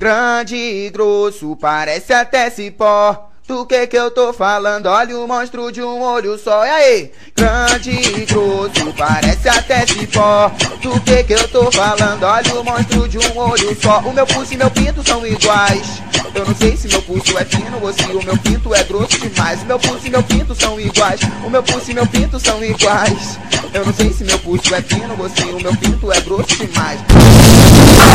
Grande e grosso, parece até cipó. Do que eu tô falando? Olha o monstro de um olho só. E aí? Grande e grosso, parece até cipó. Do que eu tô falando? Olha o monstro de um olho só. O meu pulso e meu pinto são iguais. Eu não sei se meu pulso é fino ou se o meu pinto é grosso demais. O meu pulso e meu pinto são iguais. O meu pulso e meu pinto são iguais. Eu não sei se meu pulso é fino ou se o meu pinto é grosso demais.